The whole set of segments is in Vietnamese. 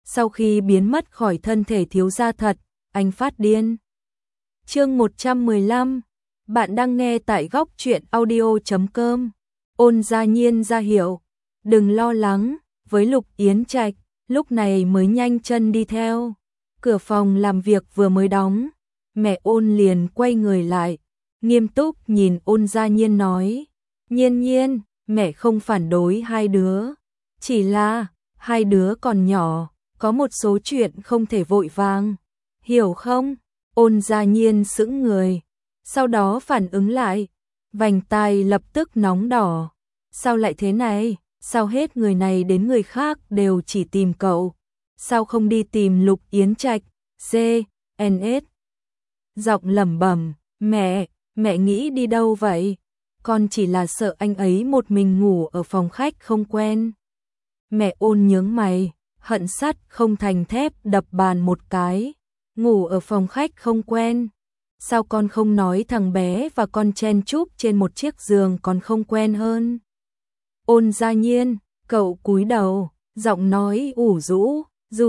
Sau khi biến mất khỏi thân thể thiếu gia thật, anh phát điên. Chương 115. Bạn đang nghe tại góc truyện audio.com. Ôn Gia Nhiên ra hiệu, đừng lo lắng, với Lục Yến Trạch, lúc này mới nhanh chân đi theo. Cửa phòng làm việc vừa mới đóng, mẹ Ôn liền quay người lại, nghiêm túc nhìn Ôn Gia Nhiên nói, Nhiên Nhiên, mẹ không phản đối hai đứa, chỉ là hai đứa còn nhỏ, có một số chuyện không thể vội vàng, hiểu không? Ôn Gia Nhiên sững người, sau đó phản ứng lại, vành tai lập tức nóng đỏ. Sao lại thế này? Sao hết người này đến người khác đều chỉ tìm cậu? Sao không đi tìm Lục Yến Trạch? CNS. Giọng lẩm bẩm, mẹ nghĩ đi đâu vậy? Con chỉ là sợ anh ấy một mình ngủ ở phòng khách không quen. Mẹ Ôn nhướng mày, hận sắt không thành thép đập bàn một cái. Ngủ ở phòng khách không quen. Sao con không nói thằng bé và con chen chúc trên một chiếc giường còn không quen hơn? Ôn Gia Nhiên, cậu cúi đầu, giọng nói ủ rũ,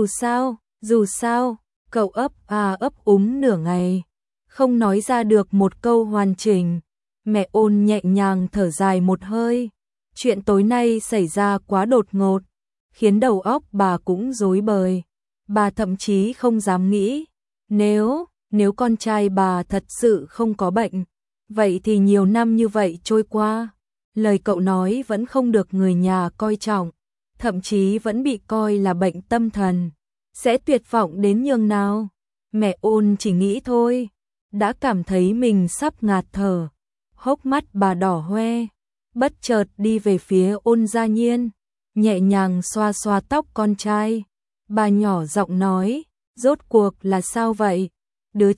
dù sao, cậu ấp úng nửa ngày, không nói ra được một câu hoàn chỉnh. Mẹ Ôn nhẹ nhàng thở dài một hơi, chuyện tối nay xảy ra quá đột ngột, khiến đầu óc bà cũng rối bời. Bà thậm chí không dám nghĩ, nếu con trai bà thật sự không có bệnh, vậy thì nhiều năm như vậy trôi qua, lời cậu nói vẫn không được người nhà coi trọng, thậm chí vẫn bị coi là bệnh tâm thần, sẽ tuyệt vọng đến nhường nào. Mẹ Ôn chỉ nghĩ thôi, đã cảm thấy mình sắp ngạt thở, hốc mắt bà đỏ hoe, bất chợt đi về phía Ôn Gia Nhiên, nhẹ nhàng xoa xoa tóc con trai. Bà nhỏ giọng nói, rốt cuộc là sao vậy? Đứa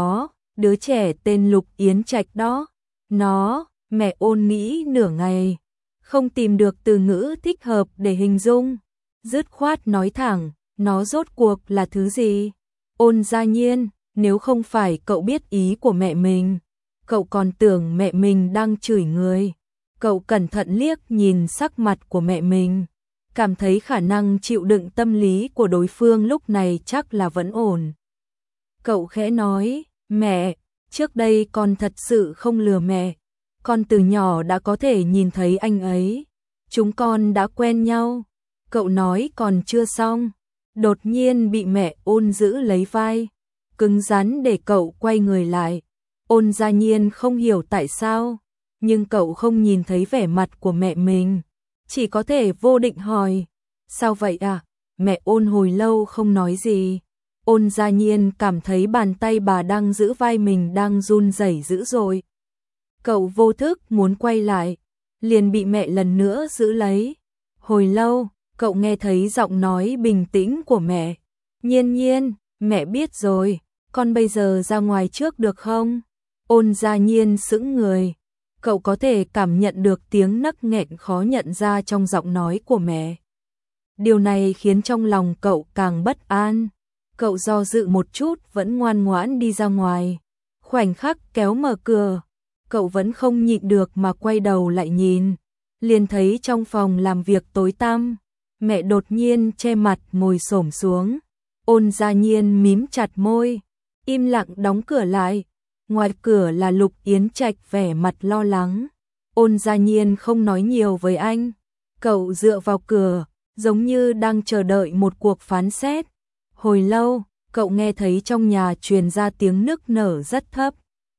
trẻ tên Lục Yến Trạch đó, mẹ Ôn nghĩ nửa ngày, không tìm được từ ngữ thích hợp để hình dung, dứt khoát nói thẳng, nó rốt cuộc là thứ gì? Ôn Gia Nhiên, nếu không phải cậu biết ý của mẹ mình, cậu còn tưởng mẹ mình đang chửi người. Cậu cẩn thận liếc nhìn sắc mặt của mẹ mình, cảm thấy khả năng chịu đựng tâm lý của đối phương lúc này chắc là vẫn ổn. Cậu khẽ nói, mẹ, trước đây con thật sự không lừa mẹ, con từ nhỏ đã có thể nhìn thấy anh ấy, chúng con đã quen nhau. Cậu nói còn chưa xong, đột nhiên bị mẹ Ôn giữ lấy vai, cứng rắn để cậu quay người lại. Ôn Gia Nhiên không hiểu tại sao, nhưng cậu không nhìn thấy vẻ mặt của mẹ mình, chỉ có thể vô định hỏi, sao vậy à? Mẹ Ôn hồi lâu không nói gì. Ôn Gia Nhiên cảm thấy bàn tay bà đang giữ vai mình đang run rẩy dữ dội. Cậu vô thức muốn quay lại, liền bị mẹ lần nữa giữ lấy. Hồi lâu, cậu nghe thấy giọng nói bình tĩnh của mẹ. Nhiên Nhiên, mẹ biết rồi, con bây giờ ra ngoài trước được không? Ôn Gia Nhiên sững người. Cậu có thể cảm nhận được tiếng nấc nghẹn khó nhận ra trong giọng nói của mẹ. Điều này khiến trong lòng cậu càng bất an. Cậu do dự một chút vẫn ngoan ngoãn đi ra ngoài. Khoảnh khắc kéo mở cửa, cậu vẫn không nhịn được mà quay đầu lại nhìn. Liền thấy trong phòng làm việc tối tăm, mẹ đột nhiên che mặt ngồi xổm xuống. Ôn Gia Nhiên mím chặt môi, im lặng đóng cửa lại. Ngoài cửa là Lục Yến Trạch vẻ mặt lo lắng. Ôn Gia Nhiên không nói nhiều với anh. Cậu dựa vào cửa, giống như đang chờ đợi một cuộc phán xét. Hồi lâu, cậu nghe thấy trong nhà truyền ra tiếng nức nở rất thấp,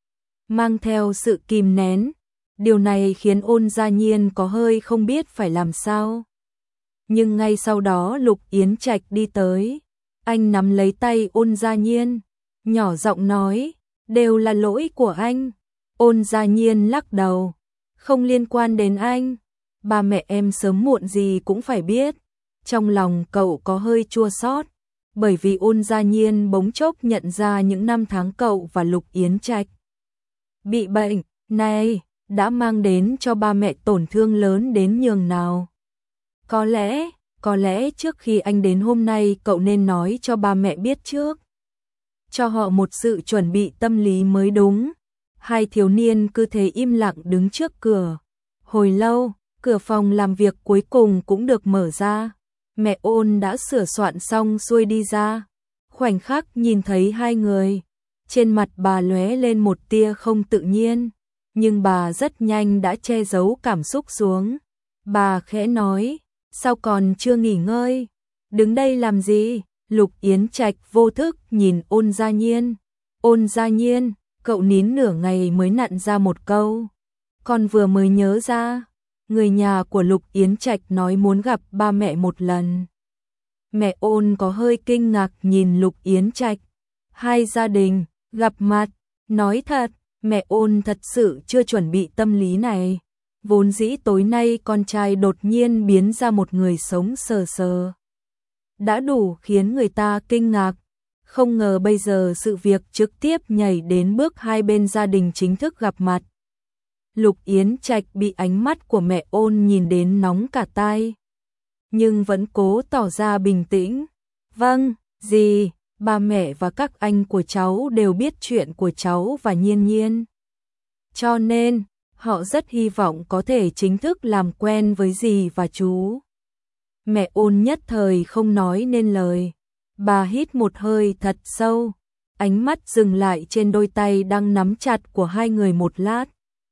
mang theo sự kìm nén. Điều này khiến Ôn Gia Nhiên có hơi không biết phải làm sao. Nhưng ngay sau đó Lục Yến Trạch đi tới. Anh nắm lấy tay Ôn Gia Nhiên, nhỏ giọng nói, đều là lỗi của anh. Ôn Gia Nhiên lắc đầu, không liên quan đến anh. Ba mẹ em sớm muộn gì cũng phải biết. Trong lòng cậu có hơi chua xót, bởi vì Ôn Gia Nhiên bỗng chốc nhận ra những năm tháng cậu và Lục Yến Trạch bị bệnh này đã mang đến cho ba mẹ tổn thương lớn đến nhường nào. Có lẽ trước khi anh đến hôm nay cậu nên nói cho ba mẹ biết trước, cho họ một sự chuẩn bị tâm lý mới đúng. Hai thiếu niên cứ thế im lặng đứng trước cửa. Hồi lâu, cửa phòng làm việc cuối cùng cũng được mở ra. Mẹ Ôn đã sửa soạn xong xuôi đi ra, khoảnh khắc nhìn thấy hai người, trên mặt bà lóe lên một tia không tự nhiên, nhưng bà rất nhanh đã che giấu cảm xúc xuống. Bà khẽ nói, sao còn chưa nghỉ ngơi, đứng đây làm gì? Lục Yến Trạch vô thức nhìn Ôn Gia Nhiên. Ôn Gia Nhiên, cậu nín nửa ngày mới nặn ra một câu. Con vừa mới nhớ ra, người nhà của Lục Yến Trạch nói muốn gặp ba mẹ một lần. Mẹ Ôn có hơi kinh ngạc nhìn Lục Yến Trạch. Hai gia đình gặp mặt, nói thật, mẹ Ôn thật sự chưa chuẩn bị tâm lý này. Vốn dĩ tối nay con trai đột nhiên biến ra một người sống sờ sờ, đã đủ khiến người ta kinh ngạc. Không ngờ bây giờ sự việc trực tiếp nhảy đến bước hai bên gia đình chính thức gặp mặt. Lục Yến Trạch bị ánh mắt của mẹ Ôn nhìn đến nóng cả tai, nhưng vẫn cố tỏ ra bình tĩnh. Vâng, dì, ba mẹ và các anh của cháu đều biết chuyện của cháu và Nhiên Nhiên. Cho nên, họ rất hy vọng có thể chính thức làm quen với dì và chú. Mẹ Ôn nhất thời không nói nên lời. Bà hít một hơi thật sâu, ánh mắt dừng lại trên đôi tay đang nắm chặt của hai người một lát.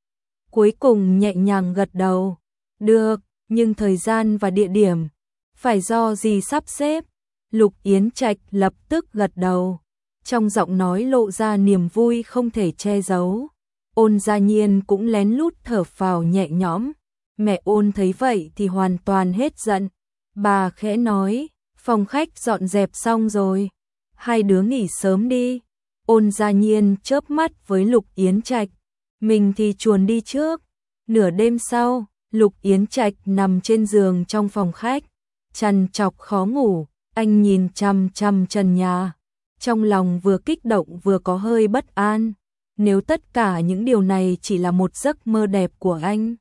Cuối cùng nhẹ nhàng gật đầu. Được, nhưng thời gian và địa điểm phải do dì sắp xếp. Lục Yến Trạch lập tức gật đầu, trong giọng nói lộ ra niềm vui không thể che giấu. Ôn Gia Nhiên cũng lén lút thở phào nhẹ nhõm. Mẹ Ôn thấy vậy thì hoàn toàn hết giận. Bà khẽ nói, phòng khách dọn dẹp xong rồi, hai đứa nghỉ sớm đi. Ôn Gia Nhiên chớp mắt với Lục Yến Trạch, mình thì chuồn đi trước. Nửa đêm sau, Lục Yến Trạch nằm trên giường trong phòng khách, trằn trọc khó ngủ, anh nhìn chằm chằm trần nhà, trong lòng vừa kích động vừa có hơi bất an. Nếu tất cả những điều này chỉ là một giấc mơ đẹp của anh,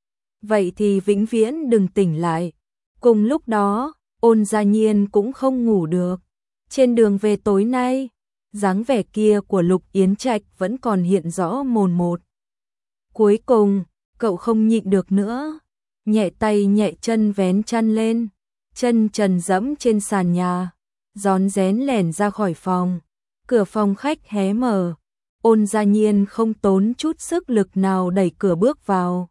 vậy thì vĩnh viễn đừng tỉnh lại. Cùng lúc đó, Ôn Gia Nhiên cũng không ngủ được. Trên đường về tối nay, dáng vẻ kia của Lục Yến Trạch vẫn còn hiện rõ mồn một. Cuối cùng, cậu không nhịn được nữa, nhẹ tay nhẹ chân vén chăn lên, chân trần dẫm trên sàn nhà, rón rén lẻn ra khỏi phòng. Cửa phòng khách hé mở, Ôn Gia Nhiên không tốn chút sức lực nào đẩy cửa bước vào.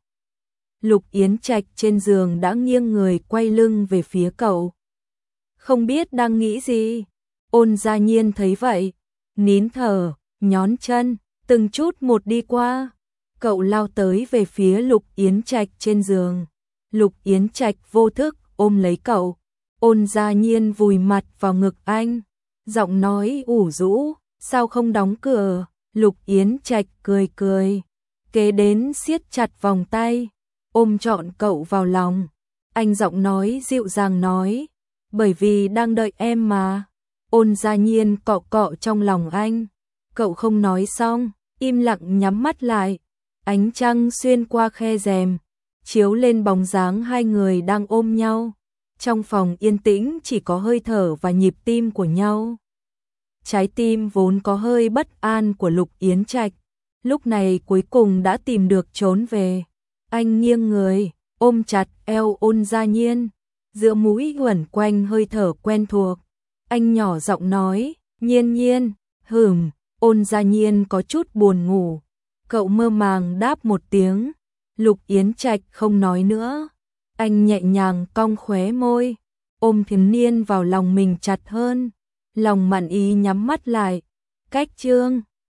Lục Yến Trạch trên giường đã nghiêng người quay lưng về phía cậu, không biết đang nghĩ gì. Ôn Gia Nhiên thấy vậy, nín thở, nhón chân, từng chút một đi qua. Cậu lao tới về phía Lục Yến Trạch trên giường. Lục Yến Trạch vô thức ôm lấy cậu. Ôn Gia Nhiên vùi mặt vào ngực anh, giọng nói ủ rũ, sao không đóng cửa? Lục Yến Trạch cười cười, kế đến siết chặt vòng tay, ôm trọn cậu vào lòng. Anh giọng nói dịu dàng nói, bởi vì đang đợi em mà. Ôn Gia Nhiên cọ cọ trong lòng anh. Cậu không nói xong, im lặng nhắm mắt lại. Ánh trăng xuyên qua khe rèm, chiếu lên bóng dáng hai người đang ôm nhau. Trong phòng yên tĩnh chỉ có hơi thở và nhịp tim của nhau. Trái tim vốn có hơi bất an của Lục Yến Trạch, lúc này cuối cùng đã tìm được trốn về. Anh nghiêng người, ôm chặt eo Ôn Gia Nhiên, giữa mũi quẩn quanh hơi thở quen thuộc. Anh nhỏ giọng nói, Nhiên Nhiên, Ôn Gia Nhiên có chút buồn ngủ. Cậu mơ màng đáp một tiếng. Lục Yến Trạch không nói nữa. Anh nhẹ nhàng cong khóe môi, ôm Thiến Niên vào lòng mình chặt hơn. Lòng mặn ý nhắm mắt lại. Cách chương